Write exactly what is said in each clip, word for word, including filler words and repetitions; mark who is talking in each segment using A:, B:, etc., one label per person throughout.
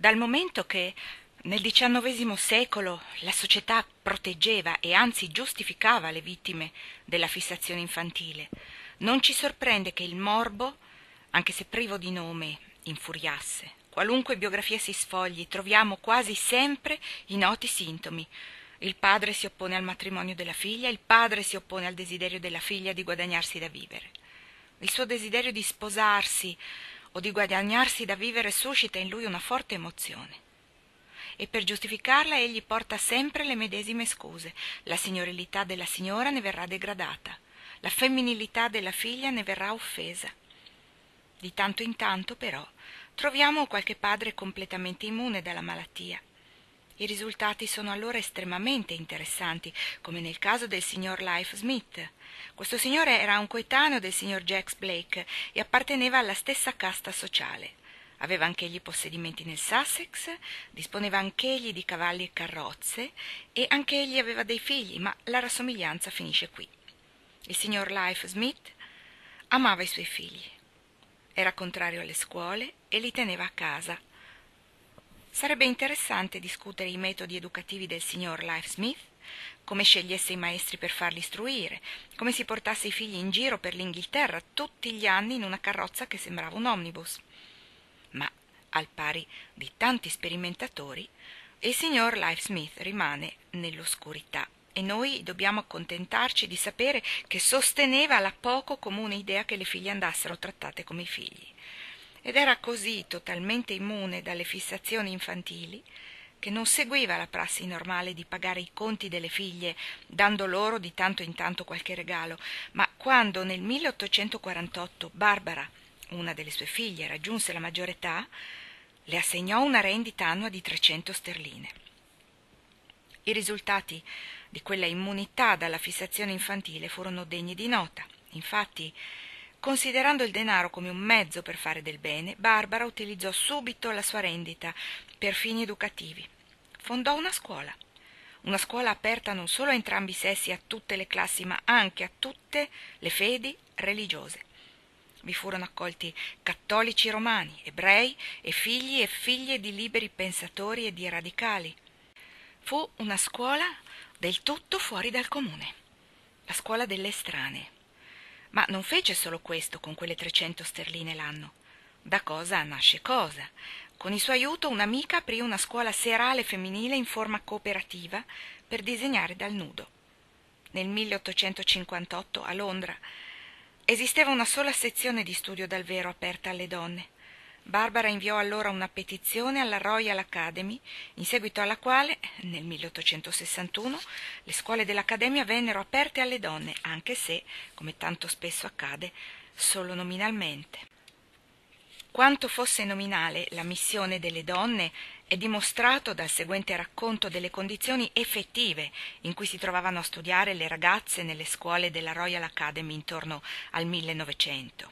A: dal momento che nel diciannovesimo secolo la società proteggeva e anzi giustificava le vittime della fissazione infantile, non ci sorprende che il morbo, anche se privo di nome, infuriasse. Qualunque biografia si sfogli, troviamo quasi sempre i noti sintomi. Il padre si oppone al matrimonio della figlia, il padre si oppone al desiderio della figlia di guadagnarsi da vivere. Il suo desiderio di sposarsi o di guadagnarsi da vivere suscita in lui una forte emozione. E per giustificarla egli porta sempre le medesime scuse. La signorilità della signora ne verrà degradata, la femminilità della figlia ne verrà offesa. Di tanto in tanto, però, troviamo qualche padre completamente immune dalla malattia. I risultati sono allora estremamente interessanti, come nel caso del signor Life Smith. Questo signore era un coetaneo del signor Jacques Blake e apparteneva alla stessa casta sociale. Aveva anch'egli possedimenti nel Sussex, disponeva anch'egli di cavalli e carrozze e anch'egli aveva dei figli, ma la rassomiglianza finisce qui. Il signor Life Smith amava i suoi figli, era contrario alle scuole e li teneva a casa. Sarebbe interessante discutere i metodi educativi del signor Life Smith, come scegliesse i maestri per farli istruire, come si portasse i figli in giro per l'Inghilterra tutti gli anni in una carrozza che sembrava un omnibus. Ma, al pari di tanti sperimentatori, il signor Life Smith rimane nell'oscurità e noi dobbiamo accontentarci di sapere che sosteneva la poco comune idea che le figlie andassero trattate come i figli. Ed era così totalmente immune dalle fissazioni infantili che non seguiva la prassi normale di pagare i conti delle figlie dando loro di tanto in tanto qualche regalo, ma quando nel milleottocentoquarantotto Barbara, una delle sue figlie, raggiunse la maggiore età, le assegnò una rendita annua di trecento sterline. I risultati di quella immunità dalla fissazione infantile furono degni di nota. Infatti, considerando il denaro come un mezzo per fare del bene, Barbara utilizzò subito la sua rendita per fini educativi. Fondò una scuola, una scuola aperta non solo a entrambi i sessi e a tutte le classi, ma anche a tutte le fedi religiose. Vi furono accolti cattolici romani, ebrei e figli e figlie di liberi pensatori e di radicali. Fu una scuola del tutto fuori dal comune, la scuola delle estranee. Ma non fece solo questo con quelle trecento sterline l'anno. Da cosa nasce cosa. Con il suo aiuto un'amica aprì una scuola serale femminile in forma cooperativa per disegnare dal nudo. Nel milleottocentocinquantotto a Londra esisteva una sola sezione di studio dal vero aperta alle donne. Barbara inviò allora una petizione alla Royal Academy, in seguito alla quale, nel milleottocentosessantuno, le scuole dell'Accademia vennero aperte alle donne, anche se, come tanto spesso accade, solo nominalmente. Quanto fosse nominale la missione delle donne è dimostrato dal seguente racconto delle condizioni effettive in cui si trovavano a studiare le ragazze nelle scuole della Royal Academy intorno al millenovecento.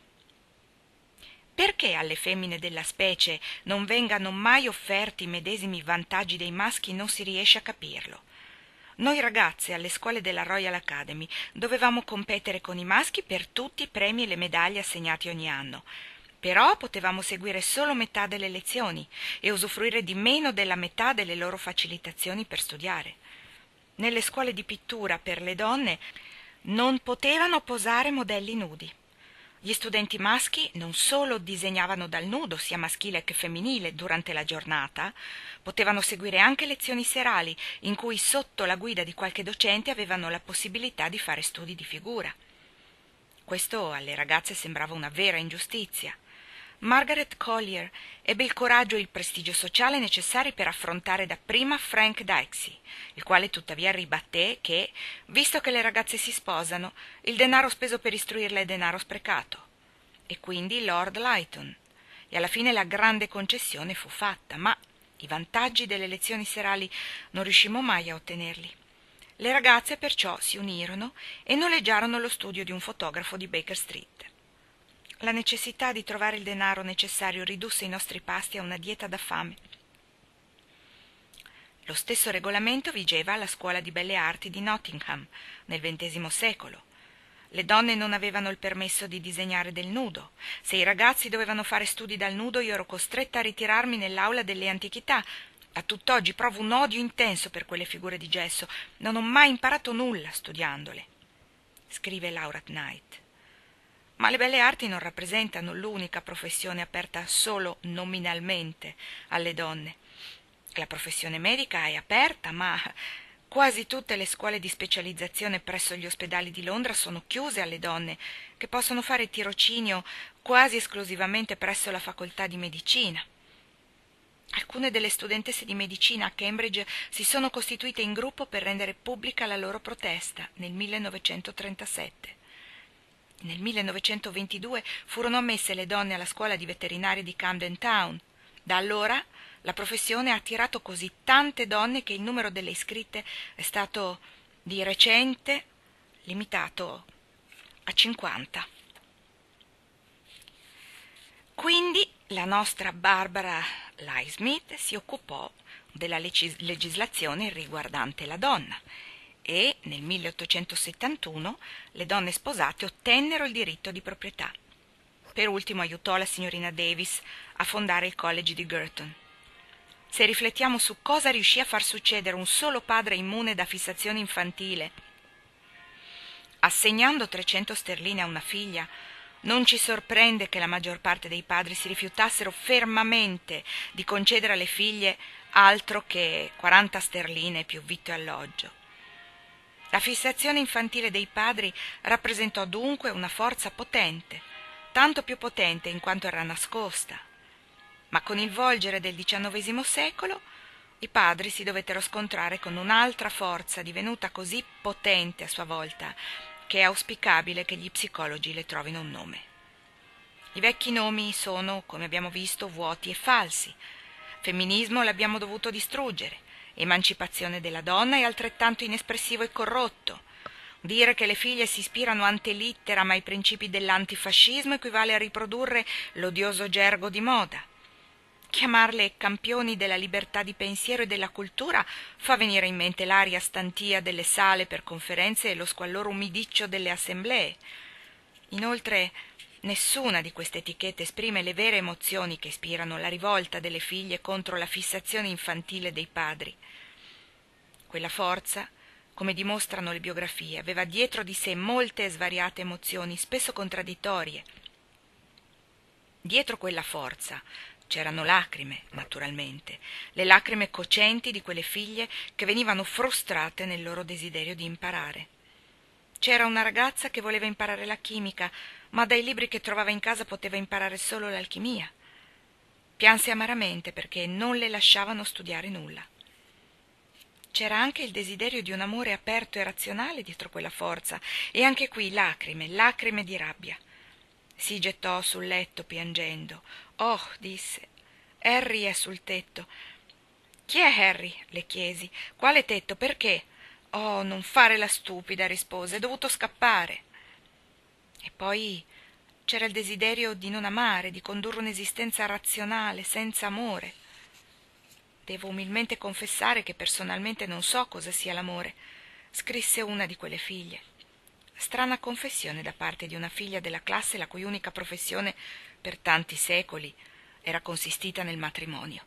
A: Perché alle femmine della specie non vengano mai offerti i medesimi vantaggi dei maschi non si riesce a capirlo. Noi ragazze alle scuole della Royal Academy dovevamo competere con i maschi per tutti i premi e le medaglie assegnati ogni anno, però potevamo seguire solo metà delle lezioni e usufruire di meno della metà delle loro facilitazioni per studiare. Nelle scuole di pittura per le donne non potevano posare modelli nudi. Gli studenti maschi non solo disegnavano dal nudo, sia maschile che femminile, durante la giornata, potevano seguire anche lezioni serali, in cui sotto la guida di qualche docente avevano la possibilità di fare studi di figura. Questo alle ragazze sembrava una vera ingiustizia. Margaret Collier ebbe il coraggio e il prestigio sociale necessari per affrontare dapprima Frank Dixie, il quale tuttavia ribatté che, visto che le ragazze si sposano, il denaro speso per istruirle è denaro sprecato, e quindi Lord Lytton, e alla fine la grande concessione fu fatta, ma i vantaggi delle lezioni serali non riuscimmo mai a ottenerli. Le ragazze perciò si unirono e noleggiarono lo studio di un fotografo di Baker Street. La necessità di trovare il denaro necessario ridusse i nostri pasti a una dieta da fame. Lo stesso regolamento vigeva alla Scuola di Belle Arti di Nottingham nel ventesimo secolo. Le donne non avevano il permesso di disegnare del nudo. Se i ragazzi dovevano fare studi dal nudo, io ero costretta a ritirarmi nell'aula delle antichità. A tutt'oggi provo un odio intenso per quelle figure di gesso. Non ho mai imparato nulla studiandole, scrive Laura Knight. Ma le belle arti non rappresentano l'unica professione aperta solo nominalmente alle donne. La professione medica è aperta, ma quasi tutte le scuole di specializzazione presso gli ospedali di Londra sono chiuse alle donne, che possono fare tirocinio quasi esclusivamente presso la facoltà di medicina. Alcune delle studentesse di medicina a Cambridge si sono costituite in gruppo per rendere pubblica la loro protesta nel millenovecentotrentasette. Nel millenovecentoventidue furono ammesse le donne alla scuola di veterinaria di Camden Town. Da allora la professione ha attirato così tante donne che il numero delle iscritte è stato di recente limitato a cinquanta. Quindi la nostra Barbara Leigh-Smith si occupò della legis- legislazione riguardante la donna e nel milleottocentosettantuno le donne sposate ottennero il diritto di proprietà. Per ultimo aiutò la signorina Davis a fondare il College di Girton. Se riflettiamo su cosa riuscì a far succedere un solo padre immune da fissazione infantile, assegnando trecento sterline a una figlia, non ci sorprende che la maggior parte dei padri si rifiutassero fermamente di concedere alle figlie altro che quaranta sterline più vitto e alloggio. La fissazione infantile dei padri rappresentò dunque una forza potente, tanto più potente in quanto era nascosta. Ma con il volgere del diciannovesimo secolo i padri si dovettero scontrare con un'altra forza divenuta così potente a sua volta che è auspicabile che gli psicologi le trovino un nome. I vecchi nomi sono, come abbiamo visto, vuoti e falsi. Femminismo l'abbiamo dovuto distruggere. Emancipazione della donna è altrettanto inespressivo e corrotto. Dire che le figlie si ispirano ante litteram ai principi dell'antifascismo equivale a riprodurre l'odioso gergo di moda. Chiamarle campioni della libertà di pensiero e della cultura fa venire in mente l'aria stantia delle sale per conferenze e lo squallore umidiccio delle assemblee. Inoltre, nessuna di queste etichette esprime le vere emozioni che ispirano la rivolta delle figlie contro la fissazione infantile dei padri. Quella forza, come dimostrano le biografie, aveva dietro di sé molte e svariate emozioni, spesso contraddittorie. Dietro quella forza c'erano lacrime, naturalmente, le lacrime cocenti di quelle figlie che venivano frustrate nel loro desiderio di imparare. C'era una ragazza che voleva imparare la chimica, ma dai libri che trovava in casa poteva imparare solo l'alchimia. Pianse amaramente perché non le lasciavano studiare nulla. C'era anche il desiderio di un amore aperto e razionale dietro quella forza, e anche qui lacrime, lacrime di rabbia. Si gettò sul letto piangendo. «Oh», disse, «Harry è sul tetto». «Chi è Harry?» le chiesi. «Quale tetto? Perché?» «Oh, non fare la stupida», rispose, «è dovuto scappare». E poi c'era il desiderio di non amare, di condurre un'esistenza razionale, senza amore. «Devo umilmente confessare che personalmente non so cosa sia l'amore», scrisse una di quelle figlie. Strana confessione da parte di una figlia della classe la cui unica professione per tanti secoli era consistita nel matrimonio.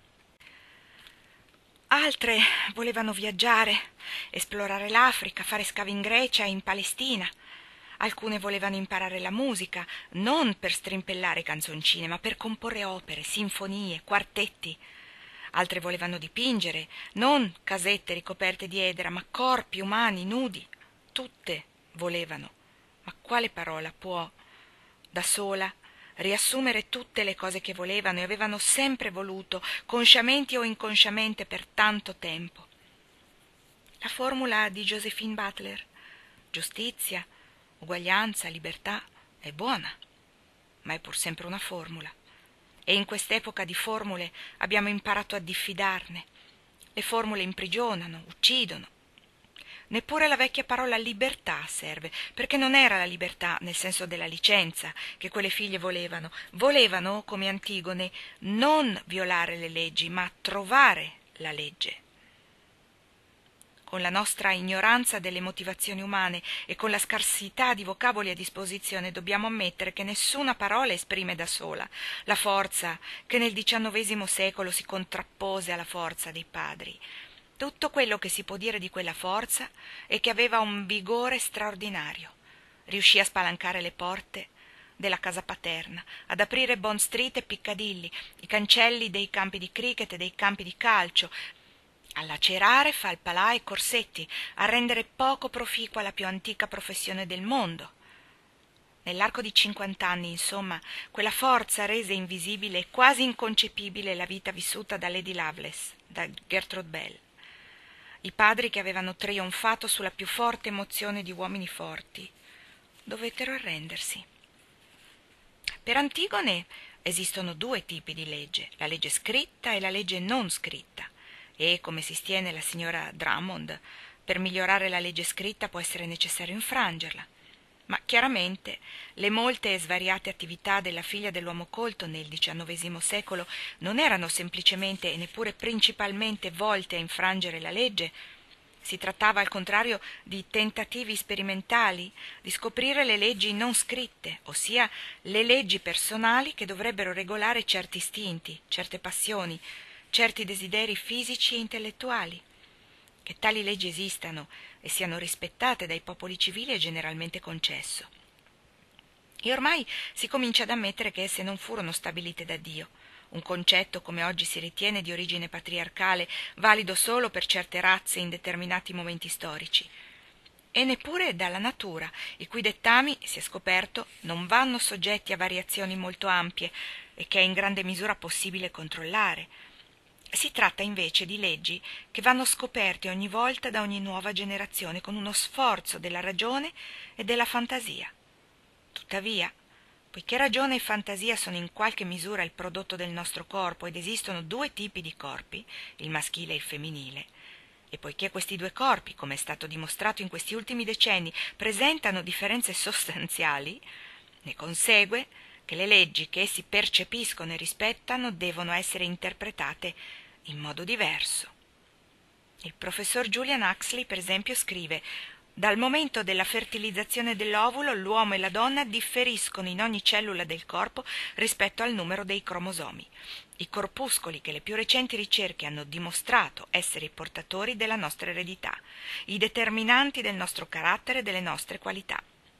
A: Altre volevano viaggiare, esplorare l'Africa, fare scavi in Grecia e in Palestina. Alcune volevano imparare la musica, non per strimpellare canzoncine, ma per comporre opere, sinfonie, quartetti. Altre volevano dipingere, non casette ricoperte di edera, ma corpi umani nudi. Tutte volevano. Ma quale parola può, da sola, riassumere tutte le cose che volevano e avevano sempre voluto, consciamente o inconsciamente, per tanto tempo? La formula di Josephine Butler: giustizia, uguaglianza, libertà, è buona, ma è pur sempre una formula. E in quest'epoca di formule abbiamo imparato a diffidarne. Le formule imprigionano, uccidono. Neppure la vecchia parola libertà serve, perché non era la libertà nel senso della licenza che quelle figlie volevano. Volevano, come Antigone, non violare le leggi, ma trovare la legge. con la nostra ignoranza delle motivazioni umane e con la scarsità di vocaboli a disposizione, dobbiamo ammettere che nessuna parola esprime da sola la forza che nel diciannovesimo secolo si contrappose alla forza dei padri. Tutto quello che si può dire di quella forza è che aveva un vigore straordinario. Riuscì a spalancare le porte della casa paterna, ad aprire Bond Street e Piccadilly, i cancelli dei campi di cricket e dei campi di calcio, a lacerare falpalà e corsetti, a rendere poco proficua la più antica professione del mondo. Nell'arco di cinquant'anni, insomma, quella forza rese invisibile e quasi inconcepibile la vita vissuta da Lady Lovelace, da Gertrude Bell. I padri che avevano trionfato sulla più forte emozione di uomini forti dovettero arrendersi. Per Antigone esistono due tipi di legge, la legge scritta e la legge non scritta. E, come sostiene la signora Drummond, per migliorare la legge scritta può essere necessario infrangerla. Ma chiaramente le molte e svariate attività della figlia dell'uomo colto nel diciannovesimo secolo non erano semplicemente e neppure principalmente volte a infrangere la legge. Si trattava al contrario di tentativi sperimentali di scoprire le leggi non scritte, ossia le leggi personali che dovrebbero regolare certi istinti, certe passioni, certi desideri fisici e intellettuali. Che tali leggi esistano e siano rispettate dai popoli civili è generalmente concesso. E ormai si comincia ad ammettere che esse non furono stabilite da Dio, un concetto, come oggi si ritiene, di origine patriarcale, valido solo per certe razze in determinati momenti storici, e neppure dalla natura, i cui dettami, si è scoperto, non vanno soggetti a variazioni molto ampie e che è in grande misura possibile controllare. Si tratta invece di leggi che vanno scoperte ogni volta da ogni nuova generazione con uno sforzo della ragione e della fantasia. Tuttavia, poiché ragione e fantasia sono in qualche misura il prodotto del nostro corpo ed esistono due tipi di corpi, il maschile e il femminile, e poiché questi due corpi, come è stato dimostrato in questi ultimi decenni, presentano differenze sostanziali, ne consegue che le leggi che essi percepiscono e rispettano devono essere interpretate in modo diverso. Il professor Julian Huxley, per esempio, scrive: «Dal momento della fertilizzazione dell'ovulo, l'uomo e la donna differiscono in ogni cellula del corpo rispetto al numero dei cromosomi, i corpuscoli che le più recenti ricerche hanno dimostrato essere i portatori della nostra eredità, i determinanti del nostro carattere e delle nostre qualità».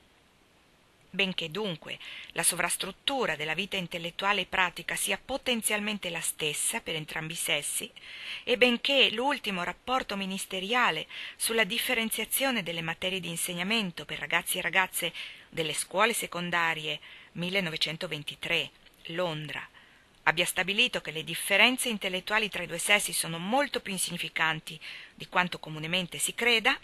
A: Benché dunque la sovrastruttura della vita intellettuale e pratica sia potenzialmente la stessa per entrambi i sessi, e benché l'ultimo rapporto ministeriale sulla differenziazione delle materie di insegnamento per ragazzi e ragazze delle scuole secondarie millenovecentoventitré, Londra, abbia stabilito che le differenze intellettuali tra i due sessi sono molto più insignificanti di quanto comunemente si creda,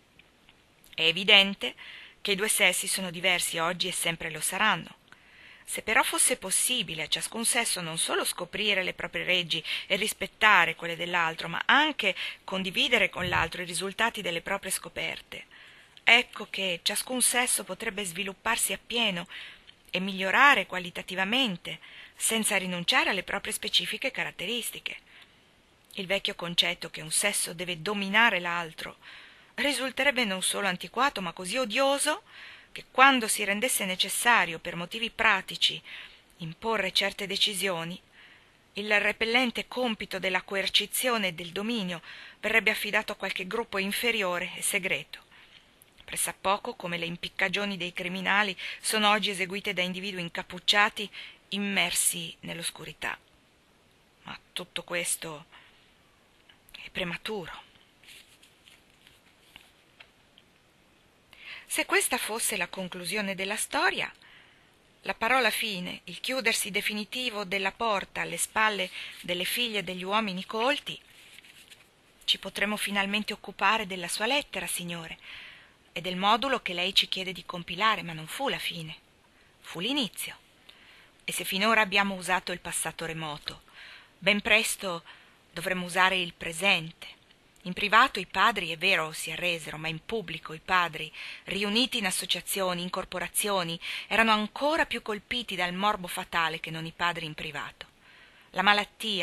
A: è evidente che i due sessi sono diversi oggi e sempre lo saranno. Se però fosse possibile a ciascun sesso non solo scoprire le proprie leggi e rispettare quelle dell'altro, ma anche condividere con l'altro i risultati delle proprie scoperte, ecco che ciascun sesso potrebbe svilupparsi appieno e migliorare qualitativamente, senza rinunciare alle proprie specifiche caratteristiche. Il vecchio concetto che un sesso deve dominare l'altro risulterebbe non solo antiquato, ma così odioso che quando si rendesse necessario per motivi pratici imporre certe decisioni, il repellente compito della coercizione e del dominio verrebbe affidato a qualche gruppo inferiore e segreto. Pressappoco come le impiccagioni dei criminali sono oggi eseguite da individui incappucciati immersi nell'oscurità. Ma tutto questo è prematuro. Se questa fosse la conclusione della storia, la parola fine, il chiudersi definitivo della porta alle spalle delle figlie degli uomini colti, ci potremmo finalmente occupare della sua lettera, signore, e del modulo che lei ci chiede di compilare, ma non fu la fine, fu l'inizio. E se finora abbiamo usato il passato remoto, ben presto dovremmo usare il presente. In privato i padri, è vero, si arresero, ma in pubblico i padri, riuniti in associazioni, in corporazioni, erano ancora più colpiti dal morbo fatale che non i padri in privato. La malattia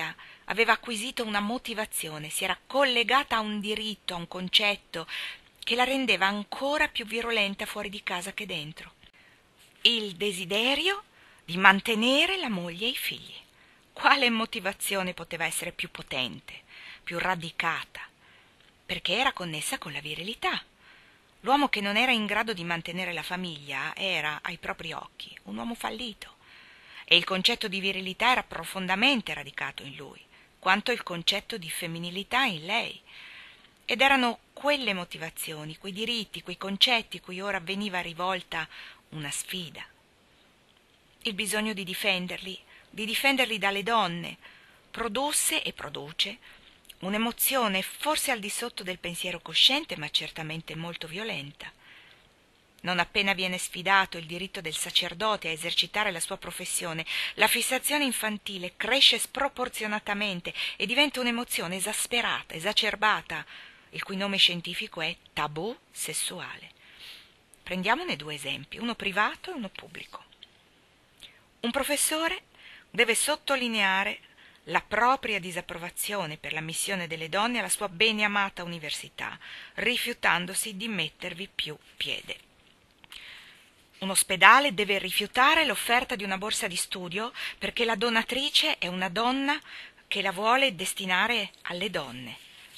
A: aveva acquisito una motivazione, si era collegata a un diritto, a un concetto che la rendeva ancora più virulenta fuori di casa che dentro. Il desiderio di mantenere la moglie e i figli. Quale motivazione poteva essere più potente, più radicata? Perché era connessa con la virilità. L'uomo che non era in grado di mantenere la famiglia era, ai propri occhi, un uomo fallito. E il concetto di virilità era profondamente radicato in lui, quanto il concetto di femminilità in lei. Ed erano quelle motivazioni, quei diritti, quei concetti cui ora veniva rivolta una sfida. Il bisogno di difenderli, di difenderli dalle donne, produsse e produce un'emozione forse al di sotto del pensiero cosciente, ma certamente molto violenta. Non appena viene sfidato il diritto del sacerdote a esercitare la sua professione, la fissazione infantile cresce sproporzionatamente e diventa un'emozione esasperata, esacerbata, il cui nome scientifico è tabù sessuale. Prendiamone due esempi, uno privato e uno pubblico. Un professore deve sottolineare la propria disapprovazione per l'ammissione delle donne alla sua beneamata università, rifiutandosi di mettervi più piede. Un ospedale deve rifiutare l'offerta di una borsa di studio perché la donatrice è una donna che la vuole destinare alle donne.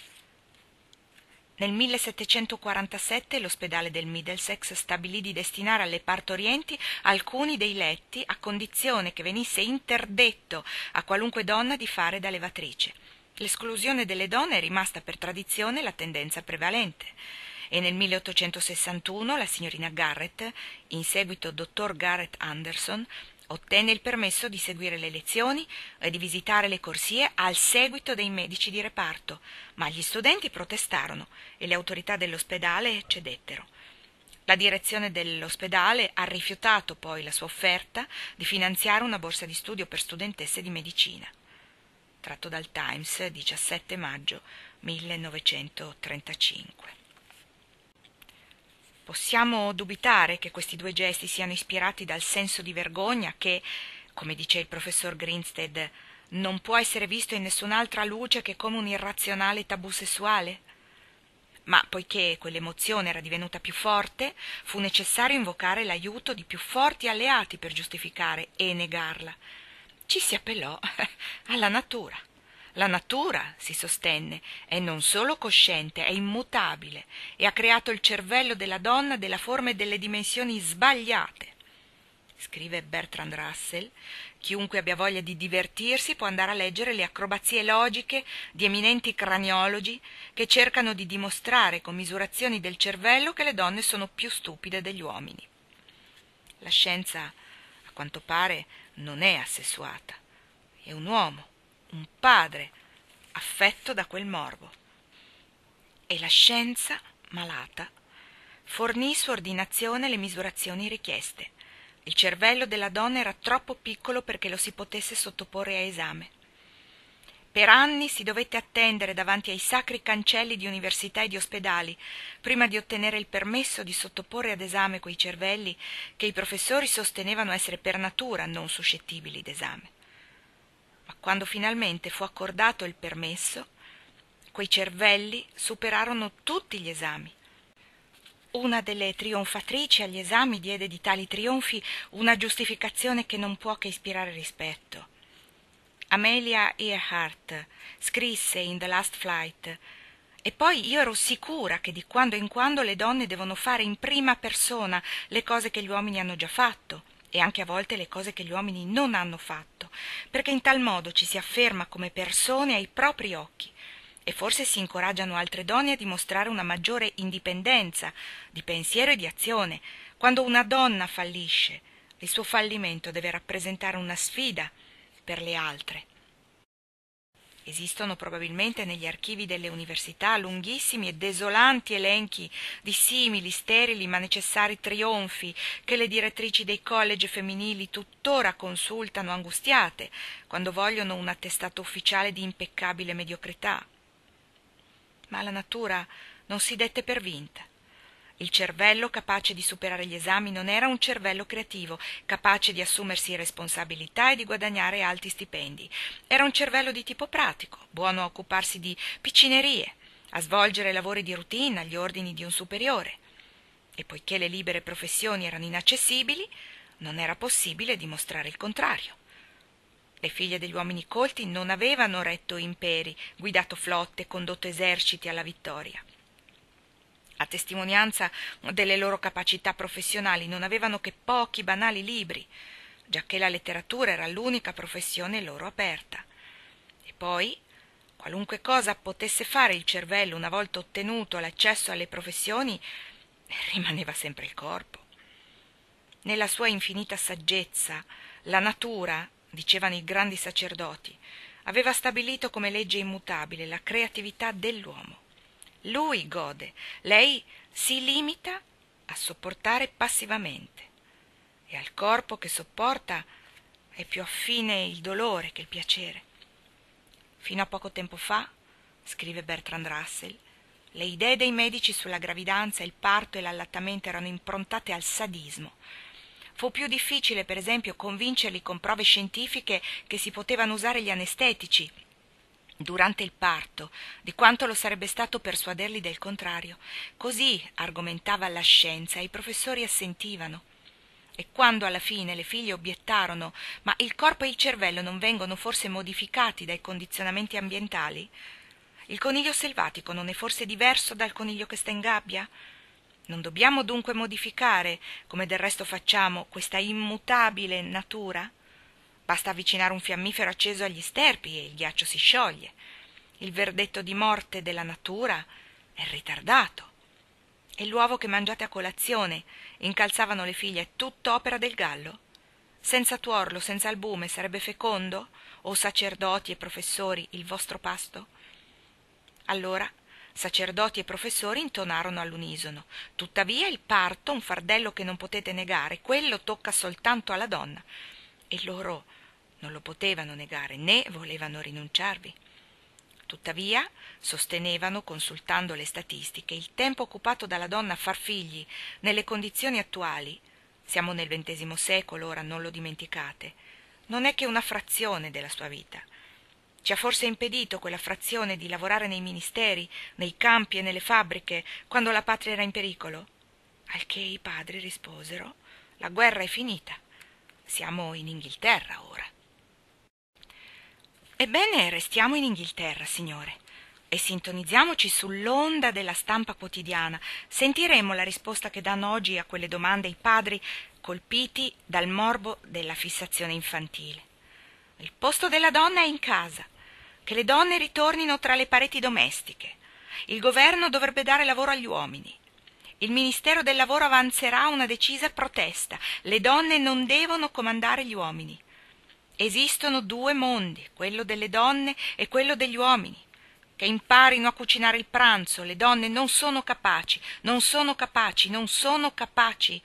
A: Nel millesettecentoquarantasette l'ospedale del Middlesex stabilì di destinare alle partorienti alcuni dei letti a condizione che venisse interdetto a qualunque donna di fare da levatrice. L'esclusione delle donne è rimasta per tradizione la tendenza prevalente. E nel milleottocentosessantuno la signorina Garrett, in seguito dottor Garrett Anderson, ottenne il permesso di seguire le lezioni e di visitare le corsie al seguito dei medici di reparto, ma gli studenti protestarono e le autorità dell'ospedale cedettero. La direzione dell'ospedale ha rifiutato poi la sua offerta di finanziare una borsa di studio per studentesse di medicina. Tratto dal Times, diciassette maggio millenovecentotrentacinque. Possiamo dubitare che questi due gesti siano ispirati dal senso di vergogna che, come dice il professor Grinstead, non può essere visto in nessun'altra luce che come un irrazionale tabù sessuale? Ma poiché quell'emozione era divenuta più forte, fu necessario invocare l'aiuto di più forti alleati per giustificare e negarla. Ci si appellò alla natura. La natura, si sostenne, è non solo cosciente, è immutabile e ha creato il cervello della donna della forma e delle dimensioni sbagliate. Scrive Bertrand Russell, chiunque abbia voglia di divertirsi può andare a leggere le acrobazie logiche di eminenti craniologi che cercano di dimostrare con misurazioni del cervello che le donne sono più stupide degli uomini. La scienza, a quanto pare, non è assessuata, è un uomo, un padre affetto da quel morbo. E la scienza, malata, fornì su ordinazione le misurazioni richieste. Il cervello della donna era troppo piccolo perché lo si potesse sottoporre a esame. Per anni si dovette attendere davanti ai sacri cancelli di università e di ospedali prima di ottenere il permesso di sottoporre ad esame quei cervelli che i professori sostenevano essere per natura non suscettibili d'esame. Ma quando finalmente fu accordato il permesso, quei cervelli superarono tutti gli esami. Una delle trionfatrici agli esami diede di tali trionfi una giustificazione che non può che ispirare rispetto. Amelia Earhart scrisse in The Last Flight: «E poi io ero sicura che di quando in quando le donne devono fare in prima persona le cose che gli uomini hanno già fatto, e anche a volte le cose che gli uomini non hanno fatto, perché in tal modo ci si afferma come persone ai propri occhi e forse si incoraggiano altre donne a dimostrare una maggiore indipendenza di pensiero e di azione. Quando una donna fallisce, il suo fallimento deve rappresentare una sfida per le altre». Esistono probabilmente negli archivi delle università lunghissimi e desolanti elenchi di simili, sterili ma necessari trionfi che le direttrici dei college femminili tuttora consultano angustiate quando vogliono un attestato ufficiale di impeccabile mediocrità. Ma la natura non si dette per vinta. Il cervello capace di superare gli esami non era un cervello creativo, capace di assumersi responsabilità e di guadagnare alti stipendi. Era un cervello di tipo pratico, buono a occuparsi di piccinerie, a svolgere lavori di routine agli ordini di un superiore. E poiché le libere professioni erano inaccessibili, non era possibile dimostrare il contrario. Le figlie degli uomini colti non avevano retto imperi, guidato flotte, condotto eserciti alla vittoria. A testimonianza delle loro capacità professionali non avevano che pochi banali libri, giacché la letteratura era l'unica professione loro aperta. E poi, qualunque cosa potesse fare il cervello una volta ottenuto l'accesso alle professioni, rimaneva sempre il corpo. Nella sua infinita saggezza, la natura, dicevano i grandi sacerdoti, aveva stabilito come legge immutabile la creatività dell'uomo. Lui gode, lei si limita a sopportare passivamente, e al corpo che sopporta è più affine il dolore che il piacere. Fino a poco tempo fa, scrive Bertrand Russell, le idee dei medici sulla gravidanza, il parto e l'allattamento erano improntate al sadismo. Fu più difficile, per esempio, convincerli con prove scientifiche che si potevano usare gli anestetici durante il parto, di quanto lo sarebbe stato persuaderli del contrario. Così argomentava la scienza e i professori assentivano. E quando alla fine le figlie obiettarono «Ma il corpo e il cervello non vengono forse modificati dai condizionamenti ambientali? Il coniglio selvatico non è forse diverso dal coniglio che sta in gabbia? Non dobbiamo dunque modificare, come del resto facciamo, questa immutabile natura? Basta avvicinare un fiammifero acceso agli sterpi e il ghiaccio si scioglie. Il verdetto di morte della natura è ritardato. E l'uovo che mangiate a colazione, incalzavano le figlie, è tutto opera del gallo? Senza tuorlo, senza albume, sarebbe fecondo, o sacerdoti e professori, il vostro pasto? Allora sacerdoti e professori intonarono all'unisono. Tuttavia il parto, un fardello che non potete negare, quello tocca soltanto alla donna. E loro non lo potevano negare, né volevano rinunciarvi. Tuttavia, sostenevano, consultando le statistiche, il tempo occupato dalla donna a far figli nelle condizioni attuali, siamo nel ventesimo secolo, ora non lo dimenticate, non è che una frazione della sua vita. Ci ha forse impedito quella frazione di lavorare nei ministeri, nei campi e nelle fabbriche, quando la patria era in pericolo? Al che i padri risposero: la guerra è finita, siamo in Inghilterra ora. Ebbene, restiamo in Inghilterra, signore, e sintonizziamoci sull'onda della stampa quotidiana. Sentiremo la risposta che danno oggi a quelle domande i padri colpiti dal morbo della fissazione infantile. Il posto della donna è in casa, che le donne ritornino tra le pareti domestiche. Il governo dovrebbe dare lavoro agli uomini. Il Ministero del Lavoro avanzerà una decisa protesta. Le donne non devono comandare gli uomini. Esistono due mondi, quello delle donne e quello degli uomini. Che imparino a cucinare il pranzo. Le donne non sono capaci, non sono capaci, non sono capaci.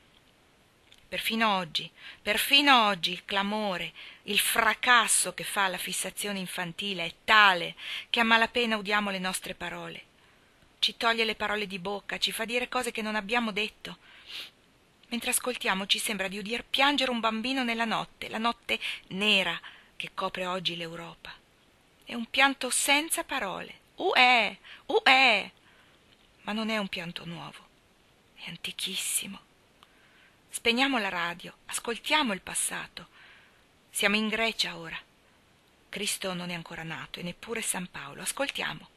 A: Perfino oggi, perfino oggi il clamore, il fracasso che fa la fissazione infantile è tale che a malapena udiamo le nostre parole. Ci toglie le parole di bocca, ci fa dire cose che non abbiamo detto. Mentre ascoltiamo ci sembra di udir piangere un bambino nella notte, la notte nera che copre oggi l'Europa. È un pianto senza parole. Uè, uè! Ma non è un pianto nuovo, è antichissimo. Spegniamo la radio, ascoltiamo il passato. Siamo in Grecia ora. Cristo non è ancora nato e neppure San Paolo. Ascoltiamo.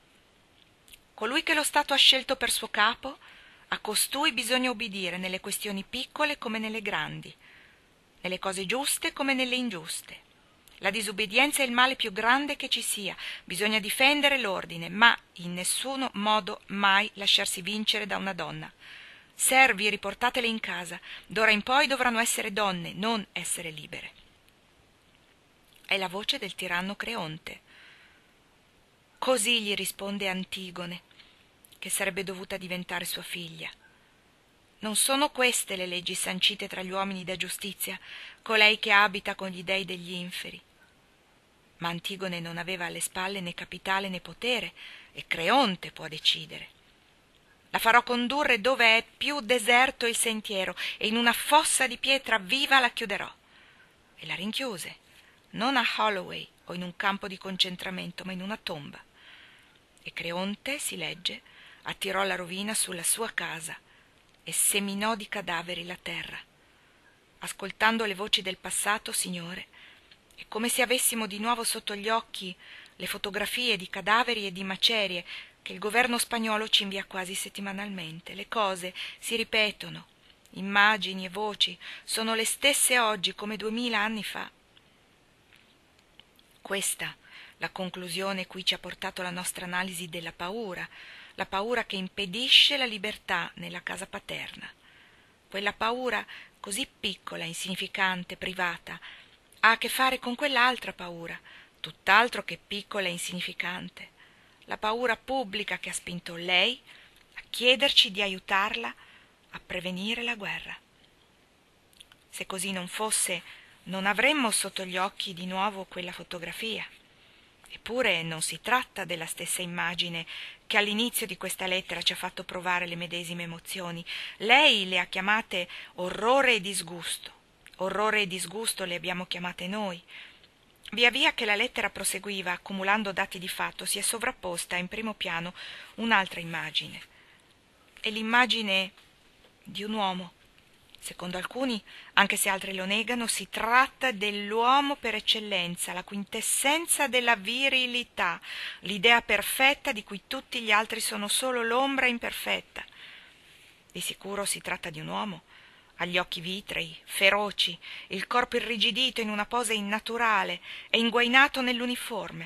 A: Colui che lo Stato ha scelto per suo capo, a costui bisogna obbedire nelle questioni piccole come nelle grandi, nelle cose giuste come nelle ingiuste. La disobbedienza è il male più grande che ci sia. Bisogna difendere l'ordine, ma in nessuno modo mai lasciarsi vincere da una donna. Servi, riportatele in casa. D'ora in poi dovranno essere donne, non essere libere. È la voce del tiranno Creonte. Così gli risponde Antigone, che sarebbe dovuta diventare sua figlia. Non sono queste le leggi sancite tra gli uomini da giustizia, colei che abita con gli dei degli inferi. Ma Antigone non aveva alle spalle né capitale né potere, e Creonte può decidere. La farò condurre dove è più deserto il sentiero e in una fossa di pietra viva la chiuderò. E la rinchiuse, non a Holloway o in un campo di concentramento, ma in una tomba. E Creonte, si legge, attirò la rovina sulla sua casa e seminò di cadaveri la terra. Ascoltando le voci del passato, Signore, è come se avessimo di nuovo sotto gli occhi le fotografie di cadaveri e di macerie che il governo spagnolo ci invia quasi settimanalmente. Le cose si ripetono, immagini e voci sono le stesse oggi come duemila anni fa. Questa la conclusione cui ci ha portato la nostra analisi della paura, la paura che impedisce la libertà nella casa paterna. Quella paura così piccola, insignificante, privata, ha a che fare con quell'altra paura, tutt'altro che piccola e insignificante, la paura pubblica che ha spinto lei a chiederci di aiutarla a prevenire la guerra. Se così non fosse, non avremmo sotto gli occhi di nuovo quella fotografia. Eppure non si tratta della stessa immagine che all'inizio di questa lettera ci ha fatto provare le medesime emozioni. Lei le ha chiamate orrore e disgusto. Orrore e disgusto le abbiamo chiamate noi. Via via che la lettera proseguiva, accumulando dati di fatto, si è sovrapposta in primo piano un'altra immagine. È l'immagine di un uomo. Secondo alcuni, anche se altri lo negano, si tratta dell'uomo per eccellenza, la quintessenza della virilità, l'idea perfetta di cui tutti gli altri sono solo l'ombra imperfetta. Di sicuro si tratta di un uomo, ha gli occhi vitrei, feroci, il corpo irrigidito in una pose innaturale e inguainato nell'uniforme.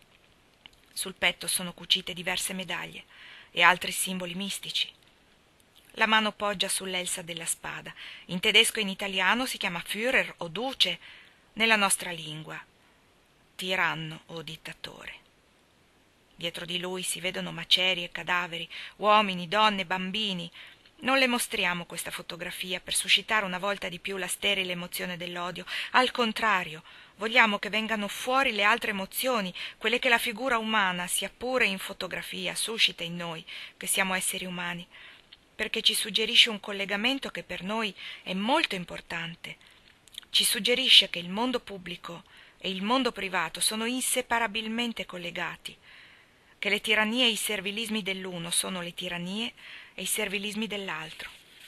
A: Sul petto sono cucite diverse medaglie e altri simboli mistici. La mano poggia sull'elsa della spada. In tedesco e in italiano si chiama Führer o duce, nella nostra lingua tiranno o dittatore. Dietro di lui si vedono macerie e cadaveri, uomini, donne, bambini. Non le mostriamo questa fotografia per suscitare una volta di più la sterile emozione dell'odio. Al contrario, vogliamo che vengano fuori le altre emozioni, quelle che la figura umana, sia pure in fotografia, suscita in noi, che siamo esseri umani, perché ci suggerisce un collegamento che per noi è molto importante. Ci suggerisce che il mondo pubblico e il mondo privato sono inseparabilmente collegati, che le tirannie e i servilismi dell'uno sono le tirannie e i servilismi dell'altro.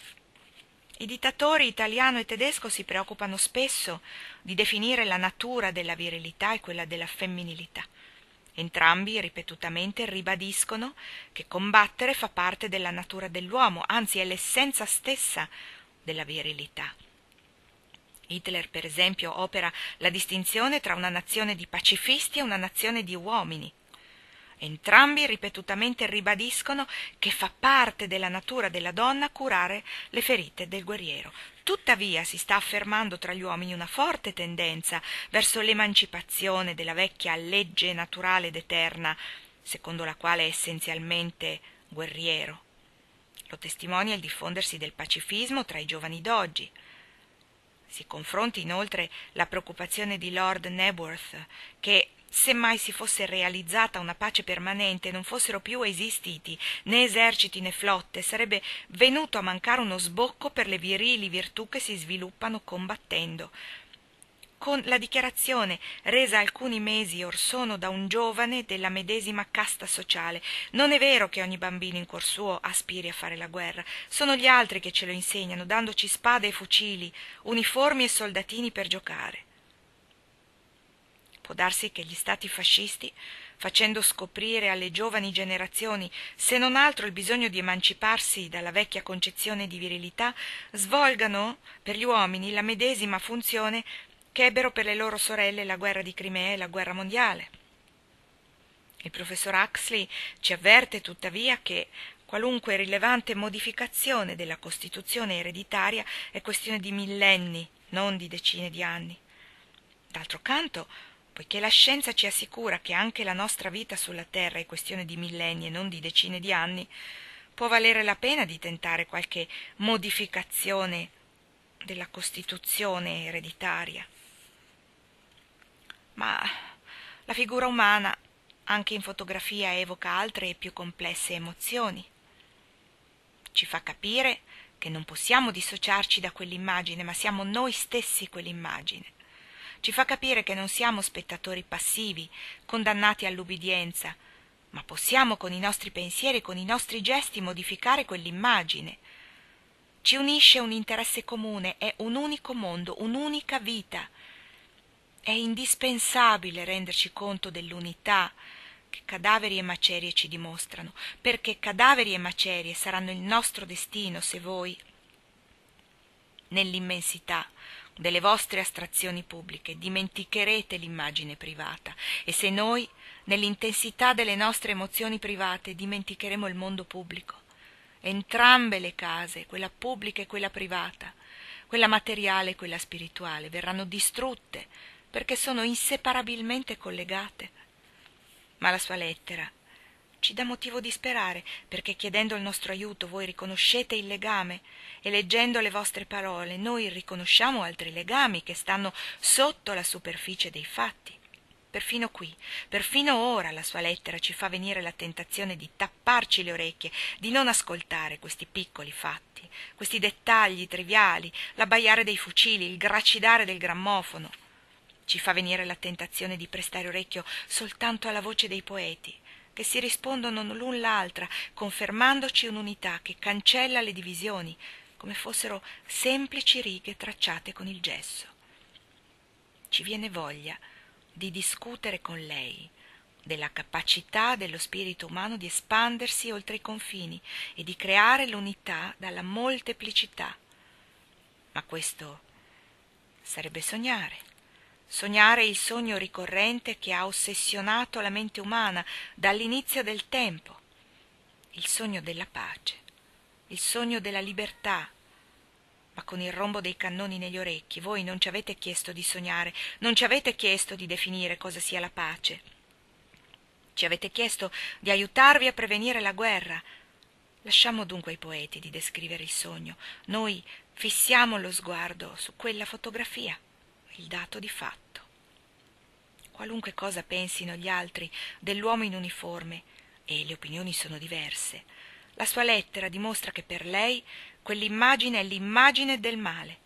A: I dittatori italiano e tedesco si preoccupano spesso di definire la natura della virilità e quella della femminilità. Entrambi ripetutamente ribadiscono che combattere fa parte della natura dell'uomo, anzi è l'essenza stessa della virilità. Hitler, per esempio, opera la distinzione tra una nazione di pacifisti e una nazione di uomini. Entrambi ripetutamente ribadiscono che fa parte della natura della donna curare le ferite del guerriero. Tuttavia si sta affermando tra gli uomini una forte tendenza verso l'emancipazione della vecchia legge naturale ed eterna, secondo la quale è essenzialmente guerriero. Lo testimonia il diffondersi del pacifismo tra i giovani d'oggi. Si confronti inoltre la preoccupazione di Lord Nebworth che, se mai si fosse realizzata una pace permanente e non fossero più esistiti né eserciti né flotte, sarebbe venuto a mancare uno sbocco per le virili virtù che si sviluppano combattendo. Con la dichiarazione resa alcuni mesi or sono da un giovane della medesima casta sociale: non è vero che ogni bambino in cuor suo aspiri a fare la guerra, sono gli altri che ce lo insegnano, dandoci spade e fucili, uniformi e soldatini per giocare. Può darsi che gli stati fascisti, facendo scoprire alle giovani generazioni se non altro il bisogno di emanciparsi dalla vecchia concezione di virilità, svolgano per gli uomini la medesima funzione che ebbero per le loro sorelle la guerra di Crimea e la guerra mondiale. Il professor Huxley ci avverte tuttavia che qualunque rilevante modificazione della Costituzione ereditaria è questione di millenni, non di decine di anni. D'altro canto, poiché la scienza ci assicura che anche la nostra vita sulla Terra è questione di millenni e non di decine di anni, può valere la pena di tentare qualche modificazione della Costituzione ereditaria. Ma la figura umana, anche in fotografia, evoca altre e più complesse emozioni. Ci fa capire che non possiamo dissociarci da quell'immagine, ma siamo noi stessi quell'immagine. Ci fa capire che non siamo spettatori passivi, condannati all'ubbidienza, ma possiamo con i nostri pensieri, con i nostri gesti modificare quell'immagine. Ci unisce un interesse comune, è un unico mondo, un'unica vita. È indispensabile renderci conto dell'unità che cadaveri e macerie ci dimostrano, perché cadaveri e macerie saranno il nostro destino se voi, nell'immensità delle vostre astrazioni pubbliche, dimenticherete l'immagine privata, e se noi, nell'intensità delle nostre emozioni private, dimenticheremo il mondo pubblico. Entrambe le case, quella pubblica e quella privata, quella materiale e quella spirituale, verranno distrutte perché sono inseparabilmente collegate. Ma la sua lettera ci dà motivo di sperare, perché chiedendo il nostro aiuto voi riconoscete il legame, e leggendo le vostre parole noi riconosciamo altri legami che stanno sotto la superficie dei fatti. Perfino qui, perfino ora la sua lettera ci fa venire la tentazione di tapparci le orecchie, di non ascoltare questi piccoli fatti, questi dettagli triviali, l'abbaiare dei fucili, il gracidare del grammofono. Ci fa venire la tentazione di prestare orecchio soltanto alla voce dei poeti, che si rispondono l'un l'altra, confermandoci un'unità che cancella le divisioni, come fossero semplici righe tracciate con il gesso. Ci viene voglia di discutere con lei della capacità dello spirito umano di espandersi oltre i confini e di creare l'unità dalla molteplicità. Ma questo sarebbe sognare. Sognare il sogno ricorrente che ha ossessionato la mente umana dall'inizio del tempo, il sogno della pace, il sogno della libertà. Ma con il rombo dei cannoni negli orecchi voi non ci avete chiesto di sognare, non ci avete chiesto di definire cosa sia la pace. Ci avete chiesto di aiutarvi a prevenire la guerra. Lasciamo dunque ai poeti di descrivere il sogno, noi fissiamo lo sguardo su quella fotografia, il dato di fatto. Qualunque cosa pensino gli altri dell'uomo in uniforme, e le opinioni sono diverse, la sua lettera dimostra che per lei quell'immagine è l'immagine del male.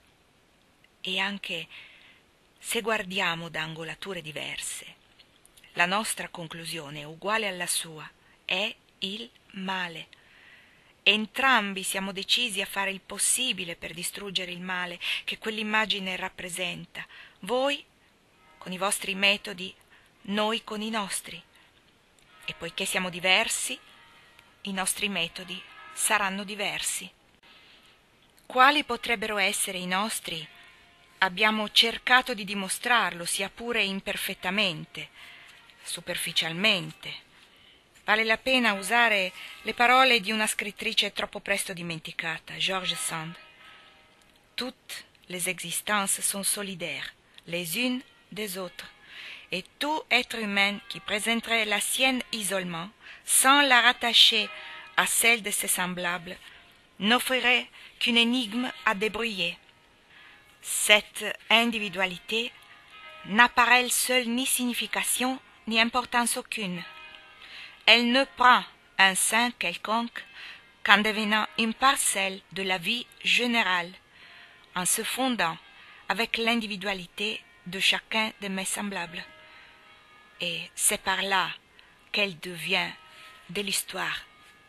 A: E anche se guardiamo da angolature diverse, la nostra conclusione è uguale alla sua, è il male. Entrambi siamo decisi a fare il possibile per distruggere il male che quell'immagine rappresenta, voi con i vostri metodi, noi con i nostri. E poiché siamo diversi, i nostri metodi saranno diversi. Quali potrebbero essere i nostri? Abbiamo cercato di dimostrarlo, sia pure imperfettamente, superficialmente. Vale la pena usare le parole di una scrittrice troppo presto dimenticata, George Sand. Toutes les existences sont solidaires, les unes des autres, et tout être humain qui présenterait la sienne isolement, sans la rattacher à celle de ses semblables, n'offrirait qu'une énigme à débrouiller. Cette individualité n'a par elle seule ni signification ni importance aucune. Elle ne prend un sein quelconque qu'en devenant une parcelle de la vie générale, en se fondant avec l'individualité de chacun de mes semblables. Et c'est par là qu'elle devient de l'histoire.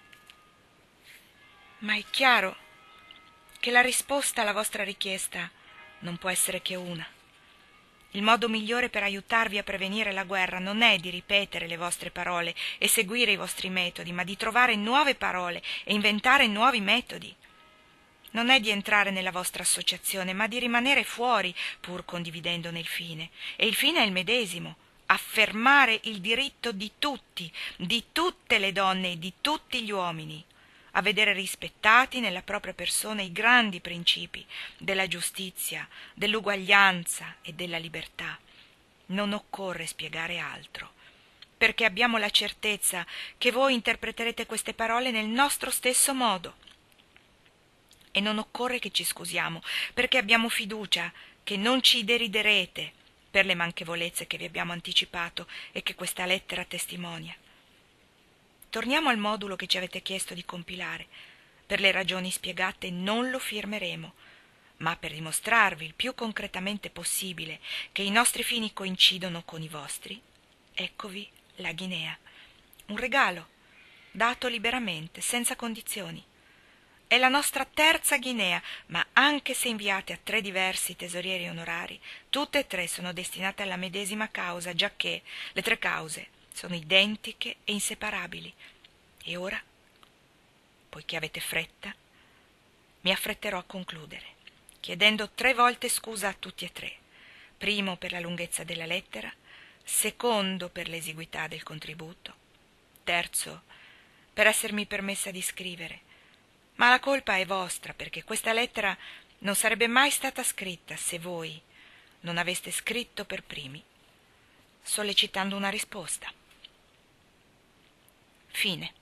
A: Ma è chiaro che la risposta alla vostra richiesta non può essere che una. Il modo migliore per aiutarvi a prevenire la guerra non è di ripetere le vostre parole e seguire i vostri metodi, ma di trovare nuove parole e inventare nuovi metodi. Non è di entrare nella vostra associazione, ma di rimanere fuori, pur condividendone il fine. E il fine è il medesimo: affermare il diritto di tutti, di tutte le donne e di tutti gli uomini, a vedere rispettati nella propria persona i grandi principi della giustizia, dell'uguaglianza e della libertà. Non occorre spiegare altro, perché abbiamo la certezza che voi interpreterete queste parole nel nostro stesso modo. E non occorre che ci scusiamo, perché abbiamo fiducia che non ci deriderete per le manchevolezze che vi abbiamo anticipato e che questa lettera testimonia. Torniamo al modulo che ci avete chiesto di compilare, Per le ragioni spiegate non lo firmeremo, ma per dimostrarvi il più concretamente possibile che i nostri fini coincidono con i vostri, eccovi la Guinea. Un regalo, dato liberamente, senza condizioni. È la nostra terza Guinea, ma anche se inviate a tre diversi tesorieri onorari, tutte e tre sono destinate alla medesima causa, giacché le tre cause sono identiche e inseparabili. E ora, poiché avete fretta, mi affretterò a concludere, chiedendo tre volte scusa a tutti e tre. Primo per la lunghezza della lettera, secondo per l'esiguità del contributo, terzo per essermi permessa di scrivere. Ma la colpa è vostra, perché questa lettera non sarebbe mai stata scritta se voi non aveste scritto per primi, sollecitando una risposta. Fine.